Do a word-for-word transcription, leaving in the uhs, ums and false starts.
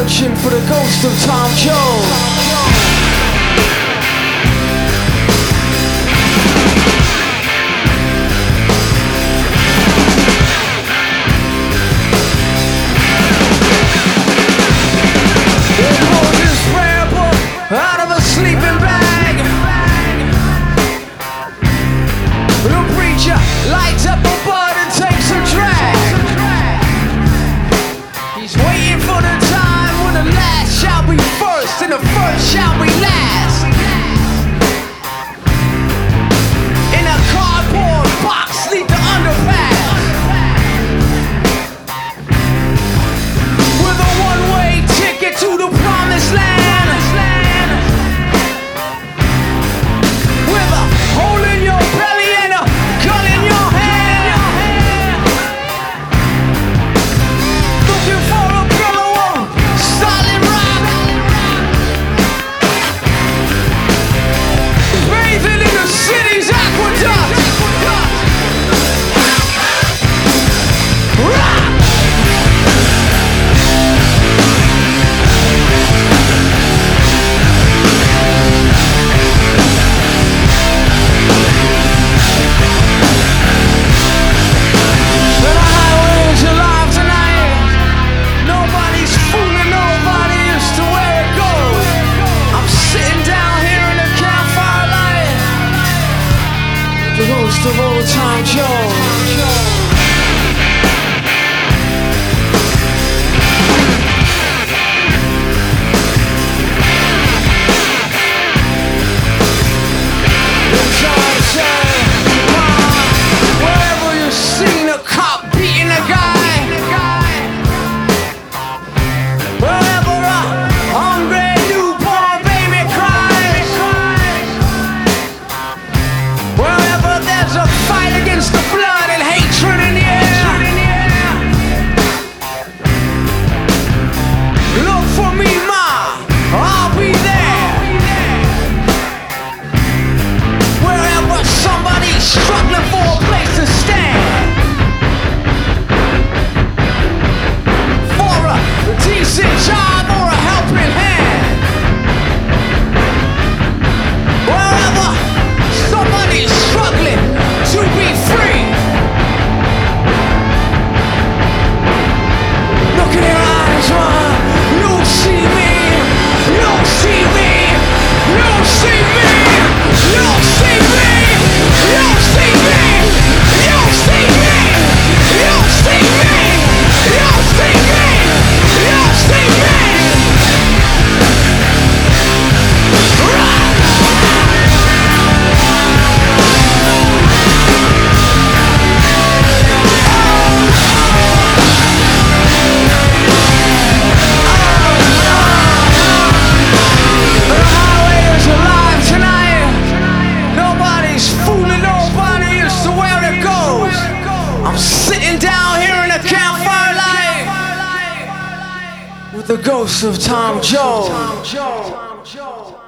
searching for the ghost of Tom Jones. Out of a sleeping bag, the preacher lights up a bud and takes a drag. He's waiting for the time when the last shall be first and the first shall be last. In a cardboard box neath the underpass, with a one-way ticket to the promised land. The ghost of old Tom Jones. Wherever you've seen a cop beating a guy, wherever a hungry newborn baby cries, wherever there's a fight against the blood and hatred in the air, look for me, ma, I'll be there. Wherever somebody's struggling for a place to stand, for a decent job or a helping hand, wherever somebody's struggling to be free, look in your eyes, man. You'll see me. You'll see me. You'll see me. You'll see me. You'll see me. You'll see me. You'll see me. You'll see me. You'll see me. The highway is alive tonight. Nobody's fooling nobody as to where it goes. I'm sitting down here in a campfire light with the ghost of Tom Jones.